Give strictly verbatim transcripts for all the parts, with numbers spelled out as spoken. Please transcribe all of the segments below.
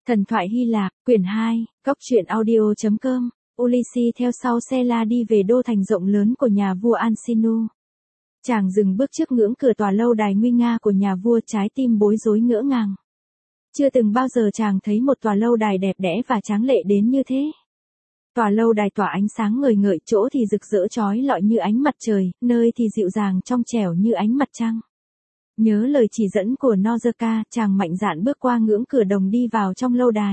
Thần thoại Hy Lạp, quyển hai, góc truyện audio chấm com, Ulysses theo sau Sela đi về đô thành rộng lớn của nhà vua Ancinu. Chàng dừng bước trước ngưỡng cửa tòa lâu đài nguy nga của nhà vua, trái tim bối rối ngỡ ngàng. Chưa từng bao giờ chàng thấy một tòa lâu đài đẹp đẽ và tráng lệ đến như thế. Tòa lâu đài tỏa ánh sáng ngời ngợi, chỗ thì rực rỡ chói lọi như ánh mặt trời, nơi thì dịu dàng trong trẻo như ánh mặt trăng. Nhớ lời chỉ dẫn của Nozerka, chàng mạnh dạn bước qua ngưỡng cửa đồng đi vào trong lâu đài.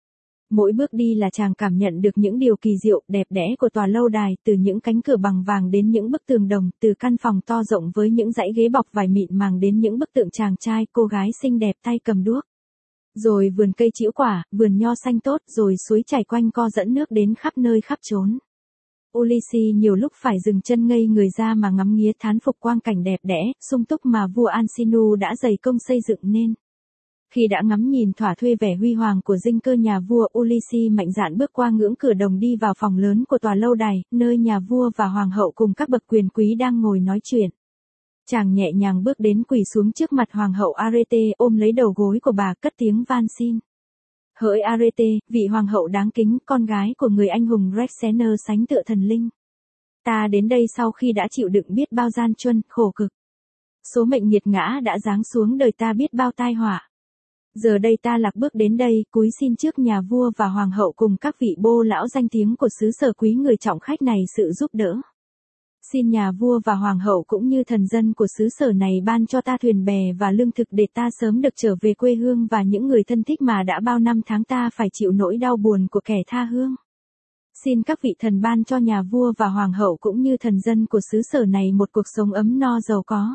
Mỗi bước đi là chàng cảm nhận được những điều kỳ diệu, đẹp đẽ của tòa lâu đài, từ những cánh cửa bằng vàng đến những bức tường đồng, từ căn phòng to rộng với những dãy ghế bọc vải mịn màng đến những bức tượng chàng trai, cô gái xinh đẹp tay cầm đuốc. Rồi vườn cây trĩu quả, vườn nho xanh tốt, rồi suối chảy quanh co dẫn nước đến khắp nơi khắp chốn. Ulysses nhiều lúc phải dừng chân ngây người ra mà ngắm nghía thán phục quang cảnh đẹp đẽ, sung túc mà vua Ancinu đã dày công xây dựng nên. Khi đã ngắm nhìn thỏa thuê vẻ huy hoàng của dinh cơ nhà vua, Ulysses mạnh dạn bước qua ngưỡng cửa đồng đi vào phòng lớn của tòa lâu đài, nơi nhà vua và hoàng hậu cùng các bậc quyền quý đang ngồi nói chuyện. Chàng nhẹ nhàng bước đến quỳ xuống trước mặt hoàng hậu Arete, ôm lấy đầu gối của bà, cất tiếng van xin. Hỡi Arete, vị hoàng hậu đáng kính, con gái của người anh hùng Rexener sánh tựa thần linh. Ta đến đây sau khi đã chịu đựng biết bao gian truân, khổ cực. Số mệnh nghiệt ngã đã giáng xuống đời ta biết bao tai họa. Giờ đây ta lạc bước đến đây, cúi xin trước nhà vua và hoàng hậu cùng các vị bô lão danh tiếng của xứ sở quý người trọng khách này sự giúp đỡ. Xin nhà vua và hoàng hậu cũng như thần dân của xứ sở này ban cho ta thuyền bè và lương thực để ta sớm được trở về quê hương và những người thân thích mà đã bao năm tháng ta phải chịu nỗi đau buồn của kẻ tha hương. Xin các vị thần ban cho nhà vua và hoàng hậu cũng như thần dân của xứ sở này một cuộc sống ấm no giàu có.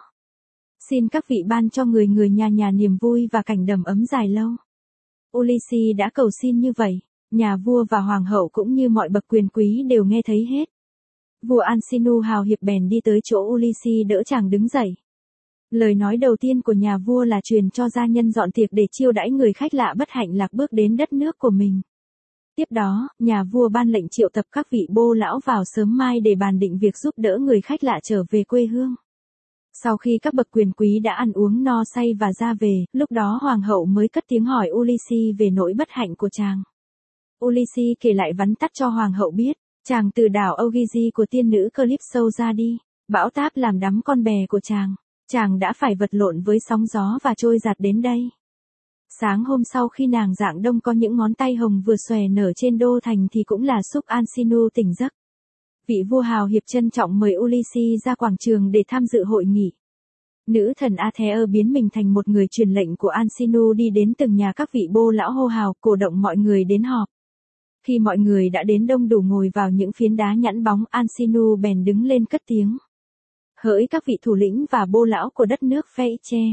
Xin các vị ban cho người người nhà nhà niềm vui và cảnh đầm ấm dài lâu. Ulysses đã cầu xin như vậy, nhà vua và hoàng hậu cũng như mọi bậc quyền quý đều nghe thấy hết. Vua Ancinu hào hiệp bèn đi tới chỗ Ulysses đỡ chàng đứng dậy. Lời nói đầu tiên của nhà vua là truyền cho gia nhân dọn tiệc để chiêu đãi người khách lạ bất hạnh lạc bước đến đất nước của mình. Tiếp đó, nhà vua ban lệnh triệu tập các vị bô lão vào sớm mai để bàn định việc giúp đỡ người khách lạ trở về quê hương. Sau khi các bậc quyền quý đã ăn uống no say và ra về, lúc đó hoàng hậu mới cất tiếng hỏi Ulysses về nỗi bất hạnh của chàng. Ulysses kể lại vắn tắt cho hoàng hậu biết. Chàng từ đảo Ogygia của tiên nữ Calypso ra đi, bão táp làm đắm con bè của chàng, chàng đã phải vật lộn với sóng gió và trôi giạt đến đây. Sáng hôm sau khi nàng dạng đông có những ngón tay hồng vừa xòe nở trên đô thành thì cũng là xúc Ancinu tỉnh giấc. Vị vua hào hiệp trân trọng mời Ulysses ra quảng trường để tham dự hội nghị. Nữ thần Athea biến mình thành một người truyền lệnh của Ancinu đi đến từng nhà các vị bô lão hô hào, cổ động mọi người đến họp. Khi mọi người đã đến đông đủ ngồi vào những phiến đá nhẵn bóng, Ancinu bèn đứng lên cất tiếng. Hỡi các vị thủ lĩnh và bô lão của đất nước Phaeace.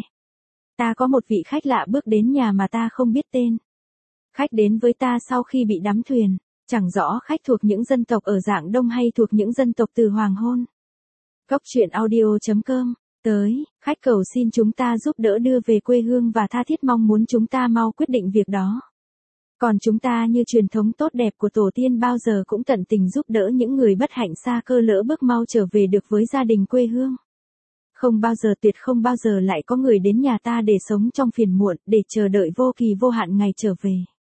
Ta có một vị khách lạ bước đến nhà mà ta không biết tên. Khách đến với ta sau khi bị đắm thuyền, chẳng rõ khách thuộc những dân tộc ở Dạng Đông hay thuộc những dân tộc từ hoàng hôn. Góc truyện audio chấm com, tới, khách cầu xin chúng ta giúp đỡ đưa về quê hương và tha thiết mong muốn chúng ta mau quyết định việc đó. Còn chúng ta như truyền thống tốt đẹp của tổ tiên bao giờ cũng tận tình giúp đỡ những người bất hạnh xa cơ lỡ bước mau trở về được với gia đình quê hương. Không bao giờ tuyệt không bao giờ lại có người đến nhà ta để sống trong phiền muộn, để chờ đợi vô kỳ vô hạn ngày trở về.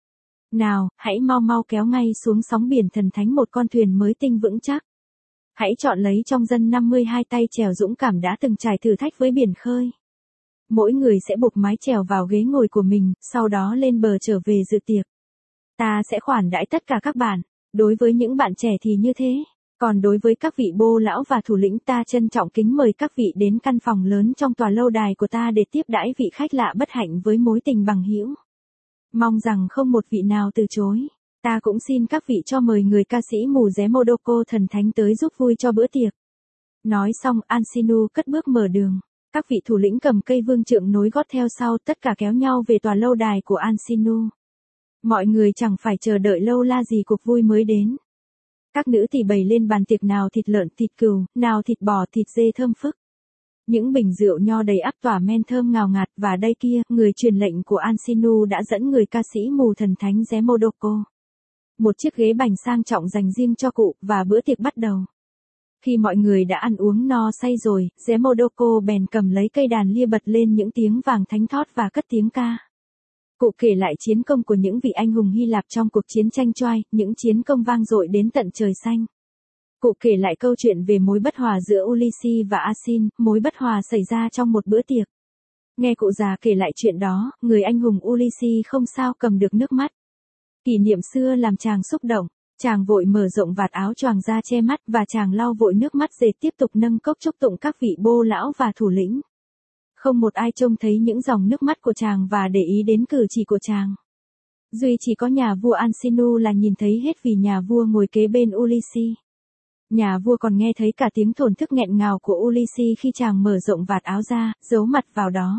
Nào, hãy mau mau kéo ngay xuống sóng biển thần thánh một con thuyền mới tinh vững chắc. Hãy chọn lấy trong dân năm mươi hai tay chèo dũng cảm đã từng trải thử thách với biển khơi. Mỗi người sẽ buộc mái chèo vào ghế ngồi của mình, sau đó lên bờ trở về dự tiệc. Ta sẽ khoản đãi tất cả các bạn, đối với những bạn trẻ thì như thế, còn đối với các vị bô lão và thủ lĩnh ta trân trọng kính mời các vị đến căn phòng lớn trong tòa lâu đài của ta để tiếp đãi vị khách lạ bất hạnh với mối tình bằng hữu. Mong rằng không một vị nào từ chối. Ta cũng xin các vị cho mời người ca sĩ mù Demodoko thần thánh tới giúp vui cho bữa tiệc. Nói xong, Ancinu cất bước mở đường. Các vị thủ lĩnh cầm cây vương trượng nối gót theo sau, tất cả kéo nhau về tòa lâu đài của Ancinu. Mọi người chẳng phải chờ đợi lâu la gì cuộc vui mới đến. Các nữ thì bày lên bàn tiệc nào thịt lợn thịt cừu, nào thịt bò thịt dê thơm phức. Những bình rượu nho đầy ắp tỏa men thơm ngào ngạt và đây kia, người truyền lệnh của Ancinu đã dẫn người ca sĩ mù thần thánh Demodoko. Một chiếc ghế bành sang trọng dành riêng cho cụ và bữa tiệc bắt đầu. Khi mọi người đã ăn uống no say rồi, Demodoko bèn cầm lấy cây đàn lia bật lên những tiếng vàng thánh thót và cất tiếng ca. Cụ kể lại chiến công của những vị anh hùng Hy Lạp trong cuộc chiến tranh Troy, những chiến công vang dội đến tận trời xanh. Cụ kể lại câu chuyện về mối bất hòa giữa Ulysses và Asin, mối bất hòa xảy ra trong một bữa tiệc. Nghe cụ già kể lại chuyện đó, người anh hùng Ulysses không sao cầm được nước mắt. Kỷ niệm xưa làm chàng xúc động, chàng vội mở rộng vạt áo choàng ra che mắt và chàng lau vội nước mắt dệt tiếp tục nâng cốc chúc tụng các vị bô lão và thủ lĩnh. Không một ai trông thấy những dòng nước mắt của chàng và để ý đến cử chỉ của chàng. Duy chỉ có nhà vua Arsinoe là nhìn thấy hết vì nhà vua ngồi kế bên Ulysses. Nhà vua còn nghe thấy cả tiếng thổn thức nghẹn ngào của Ulysses khi chàng mở rộng vạt áo ra, giấu mặt vào đó.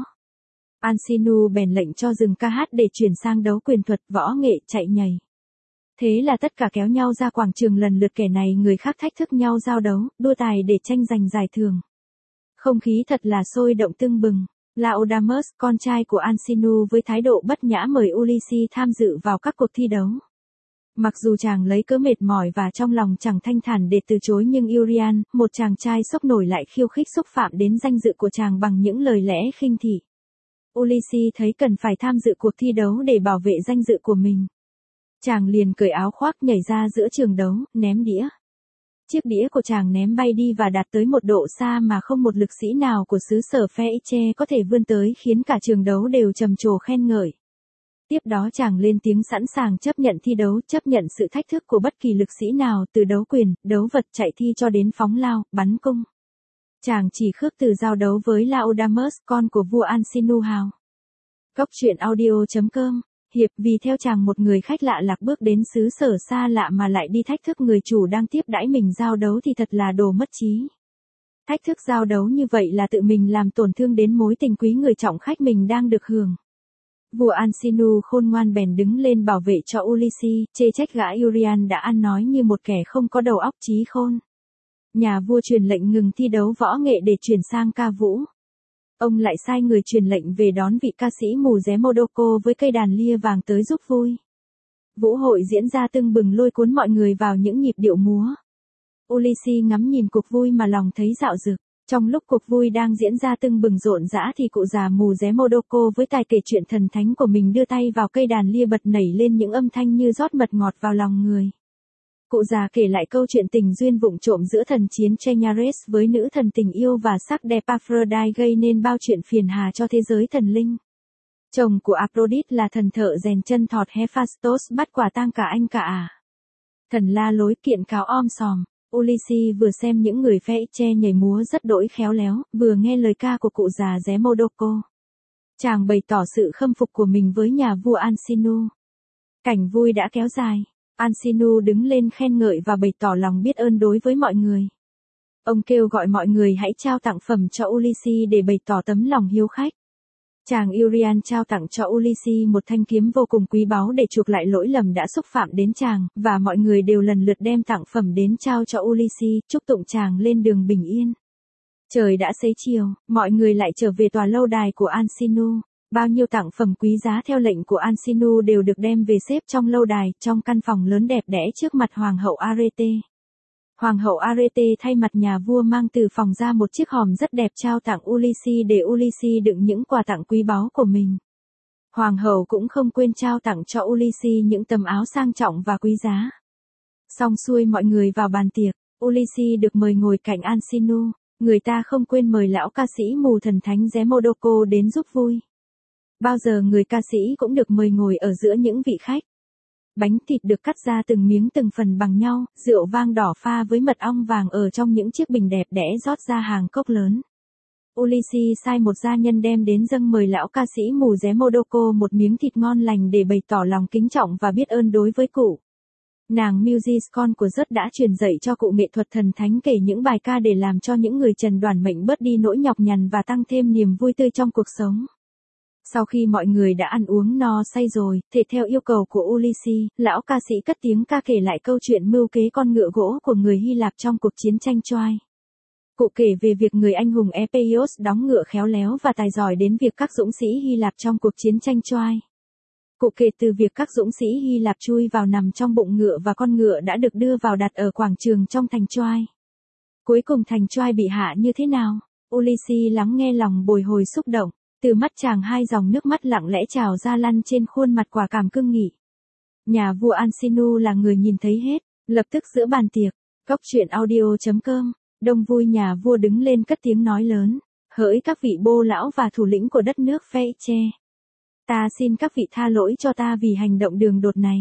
Arsinoe bèn lệnh cho dừng ca hát để chuyển sang đấu quyền thuật, võ nghệ, chạy nhảy. Thế là tất cả kéo nhau ra quảng trường, lần lượt kẻ này người khác thách thức nhau giao đấu, đua tài để tranh giành giải thưởng. Không khí thật là sôi động tưng bừng. Laodamas, con trai của Arsinoe với thái độ bất nhã mời Ulysses tham dự vào các cuộc thi đấu. Mặc dù chàng lấy cớ mệt mỏi và trong lòng chẳng thanh thản để từ chối, nhưng Urian, một chàng trai sốc nổi, lại khiêu khích xúc phạm đến danh dự của chàng bằng những lời lẽ khinh thị. Ulysses thấy cần phải tham dự cuộc thi đấu để bảo vệ danh dự của mình. Chàng liền cởi áo khoác nhảy ra giữa trường đấu, ném đĩa. Chiếc đĩa của chàng ném bay đi và đạt tới một độ xa mà không một lực sĩ nào của xứ sở Phoenice có thể vươn tới, khiến cả trường đấu đều trầm trồ khen ngợi. Tiếp đó chàng lên tiếng sẵn sàng chấp nhận thi đấu, chấp nhận sự thách thức của bất kỳ lực sĩ nào, từ đấu quyền, đấu vật, chạy thi cho đến phóng lao, bắn cung. Chàng chỉ khước từ giao đấu với Laodamas, con của vua Arsinoe hào. Cốc truyện audio chấm com. Hiệp, vì theo chàng một người khách lạ lạc bước đến xứ sở xa lạ mà lại đi thách thức người chủ đang tiếp đãi mình giao đấu thì thật là đồ mất trí. Thách thức giao đấu như vậy là tự mình làm tổn thương đến mối tình quý người trọng khách mình đang được hưởng. Vua Arsinoe khôn ngoan bèn đứng lên bảo vệ cho Ulysses, chê trách gã Urian đã ăn nói như một kẻ không có đầu óc trí khôn. Nhà vua truyền lệnh ngừng thi đấu võ nghệ để chuyển sang ca vũ. Ông lại sai người truyền lệnh về đón vị ca sĩ mù Demodoko với cây đàn lia vàng tới giúp vui. Vũ hội diễn ra tưng bừng, lôi cuốn mọi người vào những nhịp điệu múa. Ulysses ngắm nhìn cuộc vui mà lòng thấy dạo dực. Trong lúc cuộc vui đang diễn ra tưng bừng rộn rã thì cụ già mù Demodoko với tài kể chuyện thần thánh của mình đưa tay vào cây đàn lia bật nảy lên những âm thanh như rót mật ngọt vào lòng người. Cụ già kể lại câu chuyện tình duyên vụng trộm giữa thần chiến Cheniares với nữ thần tình yêu và sắc đẹp Aphrodite gây nên bao chuyện phiền hà cho thế giới thần linh. Chồng của Aphrodite là thần thợ rèn chân thọt Hephaestus bắt quả tang cả anh cả ả. Thần la lối kiện cáo om sòm. Ulysses vừa xem những người Phoenice nhảy múa rất đỗi khéo léo, vừa nghe lời ca của cụ già Demodoko. Chàng bày tỏ sự khâm phục của mình với nhà vua Arsinoe. Cảnh vui đã kéo dài. Arsinoe đứng lên khen ngợi và bày tỏ lòng biết ơn đối với mọi người. Ông kêu gọi mọi người hãy trao tặng phẩm cho Ulysses để bày tỏ tấm lòng hiếu khách. Chàng Urian trao tặng cho Ulysses một thanh kiếm vô cùng quý báu để chuộc lại lỗi lầm đã xúc phạm đến chàng, và mọi người đều lần lượt đem tặng phẩm đến trao cho Ulysses, chúc tụng chàng lên đường bình yên. Trời đã xế chiều, mọi người lại trở về tòa lâu đài của Arsinoe. Bao nhiêu tặng phẩm quý giá theo lệnh của Arsinoe đều được đem về xếp trong lâu đài, trong căn phòng lớn đẹp đẽ trước mặt Hoàng hậu Arete. Hoàng hậu Arete thay mặt nhà vua mang từ phòng ra một chiếc hòm rất đẹp trao tặng Ulysses để Ulysses đựng những quà tặng quý báu của mình. Hoàng hậu cũng không quên trao tặng cho Ulysses những tấm áo sang trọng và quý giá. Xong xuôi mọi người vào bàn tiệc, Ulysses được mời ngồi cạnh Arsinoe, người ta không quên mời lão ca sĩ mù thần thánh Demodoko đến giúp vui. Bao giờ người ca sĩ cũng được mời ngồi ở giữa những vị khách. Bánh thịt được cắt ra từng miếng từng phần bằng nhau, rượu vang đỏ pha với mật ong vàng ở trong những chiếc bình đẹp đẽ rót ra hàng cốc lớn. Ulysses sai một gia nhân đem đến dâng mời lão ca sĩ mù Demodoko một miếng thịt ngon lành để bày tỏ lòng kính trọng và biết ơn đối với cụ. Nàng Muses, con của Zeus, đã truyền dạy cho cụ nghệ thuật thần thánh kể những bài ca để làm cho những người trần đoản mệnh bớt đi nỗi nhọc nhằn và tăng thêm niềm vui tươi trong cuộc sống. Sau khi mọi người đã ăn uống no say rồi, thể theo yêu cầu của Ulysses, lão ca sĩ cất tiếng ca kể lại câu chuyện mưu kế con ngựa gỗ của người Hy Lạp trong cuộc chiến tranh Troy. Cụ kể về việc người anh hùng Epeios đóng ngựa khéo léo và tài giỏi đến việc các dũng sĩ Hy Lạp trong cuộc chiến tranh Troy. Cụ kể từ việc các dũng sĩ Hy Lạp chui vào nằm trong bụng ngựa và con ngựa đã được đưa vào đặt ở quảng trường trong thành Troy. Cuối cùng thành Troy bị hạ như thế nào? Ulysses lắng nghe lòng bồi hồi xúc động. Từ mắt chàng hai dòng nước mắt lặng lẽ trào ra lăn trên khuôn mặt quả cảm cương nghị. Nhà vua Ansinu là người nhìn thấy hết, lập tức giữa bàn tiệc, cốc truyện audio chấm com, đông vui nhà vua đứng lên cất tiếng nói lớn, hỡi các vị bô lão và thủ lĩnh của đất nước Feiche. Ta xin các vị tha lỗi cho ta vì hành động đường đột này.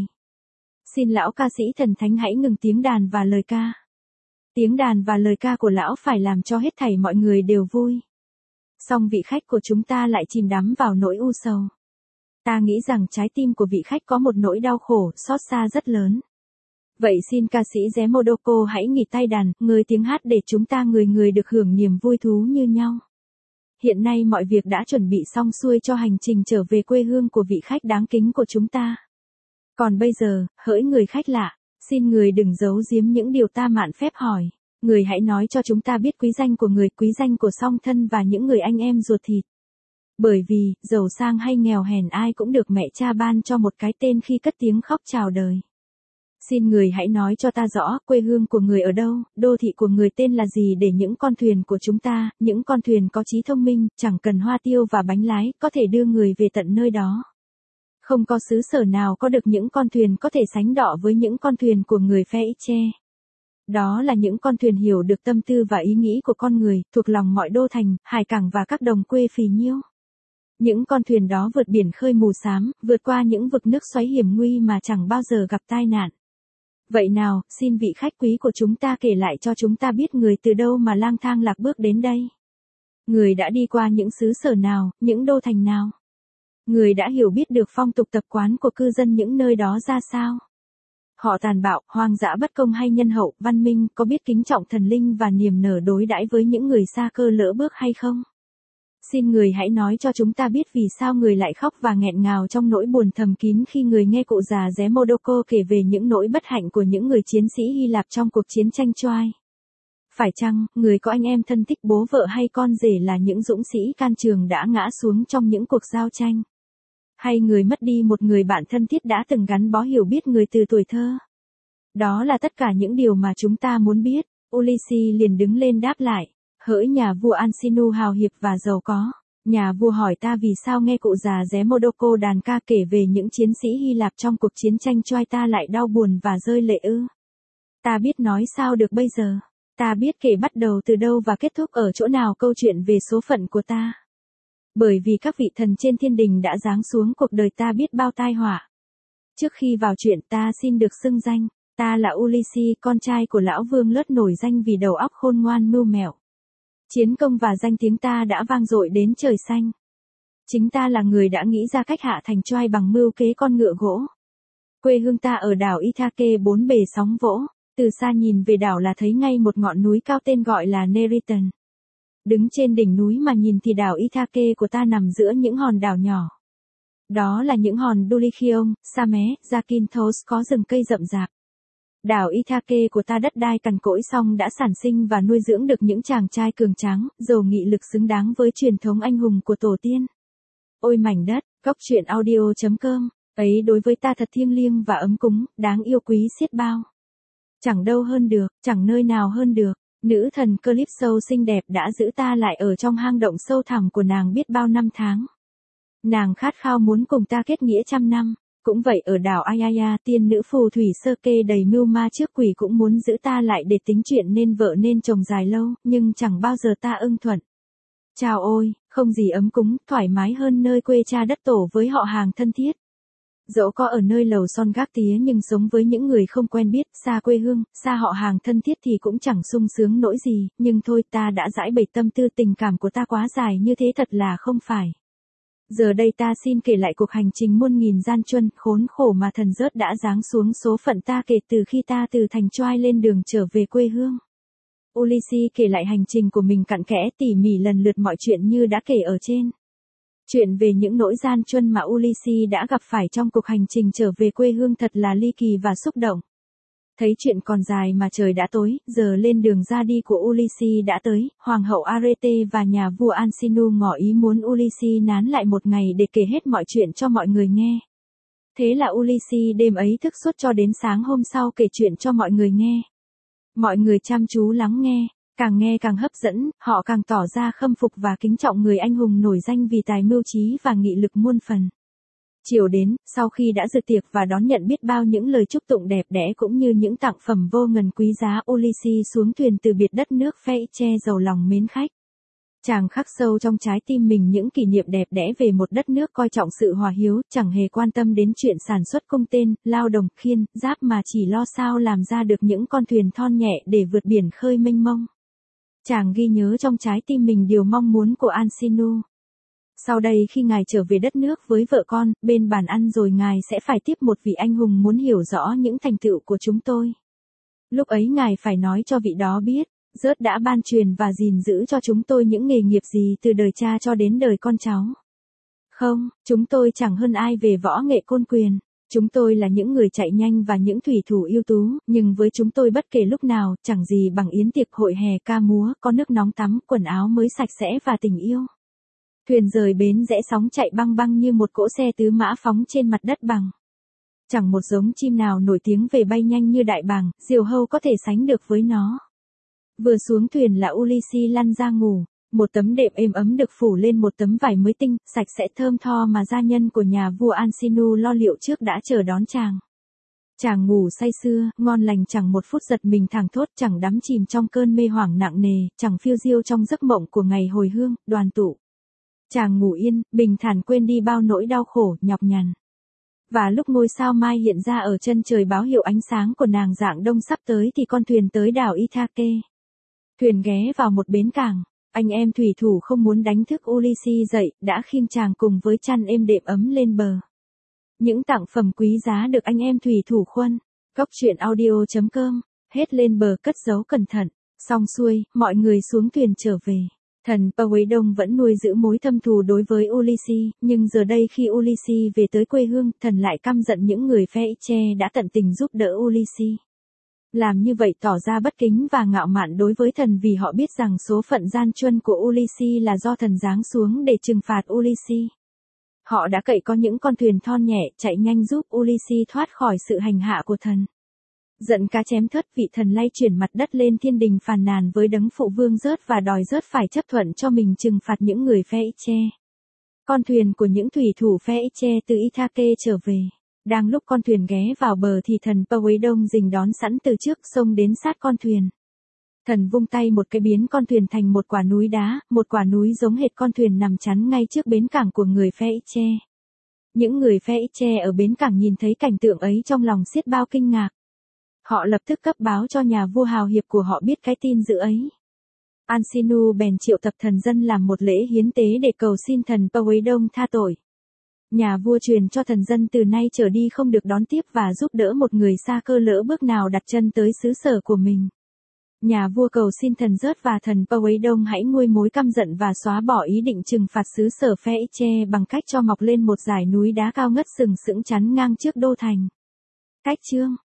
Xin lão ca sĩ thần thánh hãy ngừng tiếng đàn và lời ca. Tiếng đàn và lời ca của lão phải làm cho hết thảy mọi người đều vui. Song vị khách của chúng ta lại chìm đắm vào nỗi u sầu. Ta nghĩ rằng trái tim của vị khách có một nỗi đau khổ, xót xa rất lớn. Vậy xin ca sĩ Zemodoko hãy nghỉ tay đàn, ngơi tiếng hát để chúng ta người người được hưởng niềm vui thú như nhau. Hiện nay mọi việc đã chuẩn bị xong xuôi cho hành trình trở về quê hương của vị khách đáng kính của chúng ta. Còn bây giờ, hỡi người khách lạ, xin người đừng giấu giếm những điều ta mạn phép hỏi. Người hãy nói cho chúng ta biết quý danh của người, quý danh của song thân và những người anh em ruột thịt. Bởi vì, giàu sang hay nghèo hèn ai cũng được mẹ cha ban cho một cái tên khi cất tiếng khóc chào đời. Xin người hãy nói cho ta rõ, quê hương của người ở đâu, đô thị của người tên là gì để những con thuyền của chúng ta, những con thuyền có trí thông minh, chẳng cần hoa tiêu và bánh lái, có thể đưa người về tận nơi đó. Không có xứ sở nào có được những con thuyền có thể sánh đọ với những con thuyền của người Feiche. Đó là những con thuyền hiểu được tâm tư và ý nghĩ của con người, thuộc lòng mọi đô thành, hải cảng và các đồng quê phì nhiêu. Những con thuyền đó vượt biển khơi mù xám, vượt qua những vực nước xoáy hiểm nguy mà chẳng bao giờ gặp tai nạn. Vậy nào, xin vị khách quý của chúng ta kể lại cho chúng ta biết người từ đâu mà lang thang lạc bước đến đây. Người đã đi qua những xứ sở nào, những đô thành nào. Người đã hiểu biết được phong tục tập quán của cư dân những nơi đó ra sao. Họ tàn bạo, hoang dã bất công hay nhân hậu, văn minh, có biết kính trọng thần linh và niềm nở đối đãi với những người xa cơ lỡ bước hay không? Xin người hãy nói cho chúng ta biết vì sao người lại khóc và nghẹn ngào trong nỗi buồn thầm kín khi người nghe cụ già Zemodoko kể về những nỗi bất hạnh của những người chiến sĩ Hy Lạp trong cuộc chiến tranh Troy. Phải chăng, người có anh em thân thích bố vợ hay con rể là những dũng sĩ can trường đã ngã xuống trong những cuộc giao tranh? Hay người mất đi một người bạn thân thiết đã từng gắn bó hiểu biết người từ tuổi thơ? Đó là tất cả những điều mà chúng ta muốn biết. Ulysses liền đứng lên đáp lại. Hỡi nhà vua Ansinu hào hiệp và giàu có, nhà vua hỏi ta vì sao nghe cụ già Zemodoko đàn ca kể về những chiến sĩ Hy Lạp trong cuộc chiến tranh Troy ta lại đau buồn và rơi lệ ư? Ta biết nói sao được bây giờ, ta biết kể bắt đầu từ đâu và kết thúc ở chỗ nào câu chuyện về số phận của ta. Bởi vì các vị thần trên thiên đình đã giáng xuống cuộc đời ta biết bao tai họa. Trước khi vào chuyện ta xin được xưng danh, ta là Ulysses, con trai của lão vương lớt nổi danh vì đầu óc khôn ngoan mưu mẹo. Chiến công và danh tiếng ta đã vang dội đến trời xanh. Chính ta là người đã nghĩ ra cách hạ thành Troy bằng mưu kế con ngựa gỗ. Quê hương ta ở đảo Ithake bốn bề sóng vỗ, từ xa nhìn về đảo là thấy ngay một ngọn núi cao tên gọi là Neriton. Đứng trên đỉnh núi mà nhìn thì đảo Ithake của ta nằm giữa những hòn đảo nhỏ. Đó là những hòn Dulichium, Same, Zakynthos có rừng cây rậm rạp. Đảo Ithake của ta đất đai cằn cỗi song đã sản sinh và nuôi dưỡng được những chàng trai cường tráng, giàu nghị lực xứng đáng với truyền thống anh hùng của tổ tiên. Ôi mảnh đất, cốc truyện audio chấm com, ấy đối với ta thật thiêng liêng và ấm cúng, đáng yêu quý xiết bao. Chẳng đâu hơn được, chẳng nơi nào hơn được, nữ thần Calypso xinh đẹp đã giữ ta lại ở trong hang động sâu thẳm của nàng biết bao năm tháng. Nàng khát khao muốn cùng ta kết nghĩa trăm năm. Cũng vậy ở đảo Ayaya, tiên nữ phù thủy sơ kê đầy mưu ma trước quỷ cũng muốn giữ ta lại để tính chuyện nên vợ nên chồng dài lâu, nhưng chẳng bao giờ ta ưng thuận. Chào ôi, không gì ấm cúng, thoải mái hơn nơi quê cha đất tổ với họ hàng thân thiết. Dẫu có ở nơi lầu son gác tía nhưng sống với những người không quen biết, xa quê hương, xa họ hàng thân thiết thì cũng chẳng sung sướng nỗi gì, nhưng thôi ta đã giải bày tâm tư tình cảm của ta quá dài như thế thật là không phải. Giờ đây ta xin kể lại cuộc hành trình muôn nghìn gian truân, khốn khổ mà thần rớt đã giáng xuống số phận ta kể từ khi ta từ thành Troy lên đường trở về quê hương. Ulysses kể lại hành trình của mình cặn kẽ tỉ mỉ lần lượt mọi chuyện như đã kể ở trên. Chuyện về những nỗi gian truân mà Ulysses đã gặp phải trong cuộc hành trình trở về quê hương thật là ly kỳ và xúc động. Thấy chuyện còn dài mà trời đã tối, giờ lên đường ra đi của Ulysses đã tới, Hoàng hậu Arete và nhà vua Ansinu ngỏ ý muốn Ulysses nán lại một ngày để kể hết mọi chuyện cho mọi người nghe. Thế là Ulysses đêm ấy thức suốt cho đến sáng hôm sau kể chuyện cho mọi người nghe. Mọi người chăm chú lắng nghe, Càng nghe càng hấp dẫn, họ càng tỏ ra khâm phục và kính trọng người anh hùng nổi danh vì tài mưu trí và nghị lực muôn phần. Chiều đến, sau khi đã dự tiệc và đón nhận biết bao những lời chúc tụng đẹp đẽ cũng như những tặng phẩm vô ngần quý giá, Ulysses xuống thuyền từ biệt đất nước Phaeace giàu lòng mến khách. Chàng khắc sâu trong trái tim mình những kỷ niệm đẹp đẽ về một đất nước coi trọng sự hòa hiếu, chẳng hề quan tâm đến chuyện sản xuất cung tên, lao động, khiên, giáp mà chỉ lo sao làm ra được những con thuyền thon nhẹ để vượt biển khơi mênh mông. Chàng ghi nhớ trong trái tim mình điều mong muốn của Alcinu. Sau đây khi ngài trở về đất nước với vợ con, bên bàn ăn rồi ngài sẽ phải tiếp một vị anh hùng muốn hiểu rõ những thành tựu của chúng tôi. Lúc ấy ngài phải nói cho vị đó biết, Zeus đã ban truyền và gìn giữ cho chúng tôi những nghề nghiệp gì từ đời cha cho đến đời con cháu. Không, chúng tôi chẳng hơn ai về võ nghệ côn quyền. Chúng tôi là những người chạy nhanh và những thủy thủ ưu tú, nhưng với chúng tôi bất kể lúc nào, chẳng gì bằng yến tiệc hội hè ca múa, có nước nóng tắm, quần áo mới sạch sẽ và tình yêu. Thuyền rời bến rẽ sóng chạy băng băng như một cỗ xe tứ mã phóng trên mặt đất bằng. Chẳng một giống chim nào nổi tiếng về bay nhanh như đại bàng, diều hâu có thể sánh được với nó. Vừa xuống thuyền là Ulysses lăn ra ngủ, một tấm đệm êm ấm được phủ lên một tấm vải mới tinh, sạch sẽ thơm tho mà gia nhân của nhà vua Alcinu lo liệu trước đã chờ đón chàng. Chàng ngủ say sưa, ngon lành chẳng một phút giật mình thảng thốt, chẳng đắm chìm trong cơn mê hoảng nặng nề, chẳng phiêu diêu trong giấc mộng của ngày hồi hương, đoàn tụ. Chàng ngủ yên, bình thản quên đi bao nỗi đau khổ, nhọc nhằn. Và lúc ngôi sao mai hiện ra ở chân trời báo hiệu ánh sáng của nàng dạng đông sắp tới thì con thuyền tới đảo Ithake. Thuyền ghé vào một bến cảng, anh em thủy thủ không muốn đánh thức Ulysses dậy, đã khiêng chàng cùng với chăn êm đệm ấm lên bờ. Những tặng phẩm quý giá được anh em thủy thủ khuân, cốc truyện audio chấm com, hết lên bờ cất giấu cẩn thận, xong xuôi, mọi người xuống thuyền trở về. Thần Poseidon vẫn nuôi giữ mối thâm thù đối với Ulysses, nhưng giờ đây khi Ulysses về tới quê hương, thần lại căm giận những người Phaeace đã tận tình giúp đỡ Ulysses. Làm như vậy tỏ ra bất kính và ngạo mạn đối với thần vì họ biết rằng số phận gian truân của Ulysses là do thần giáng xuống để trừng phạt Ulysses. Họ đã cậy có những con thuyền thon nhẹ chạy nhanh giúp Ulysses thoát khỏi sự hành hạ của thần. Giận cá chém thớt, vị thần lay chuyển mặt đất lên thiên đình phàn nàn với đấng phụ vương Zeus và đòi Zeus phải chấp thuận cho mình trừng phạt những người Phaeace. Con thuyền của những thủy thủ Phaeace từ Ithake trở về. Đang lúc con thuyền ghé vào bờ thì thần Poseidon rình đón sẵn từ trước sông đến sát con thuyền. Thần vung tay một cái biến con thuyền thành một quả núi đá, một quả núi giống hệt con thuyền nằm chắn ngay trước bến cảng của người Phaeace. Những người Phaeace ở bến cảng nhìn thấy cảnh tượng ấy trong lòng xiết bao kinh ngạc. Họ lập tức cấp báo cho nhà vua hào hiệp của họ biết cái tin dữ ấy. Alcinu bèn triệu tập thần dân làm một lễ hiến tế để cầu xin thần Poseidon tha tội. Nhà vua truyền cho thần dân từ nay trở đi không được đón tiếp và giúp đỡ một người xa cơ lỡ bước nào đặt chân tới xứ sở của mình. Nhà vua cầu xin thần Zeus và thần Poseidon hãy nguôi mối căm giận và xóa bỏ ý định trừng phạt xứ sở Phaeace bằng cách cho mọc lên một dải núi đá cao ngất sừng sững chắn ngang trước đô thành. Cách chương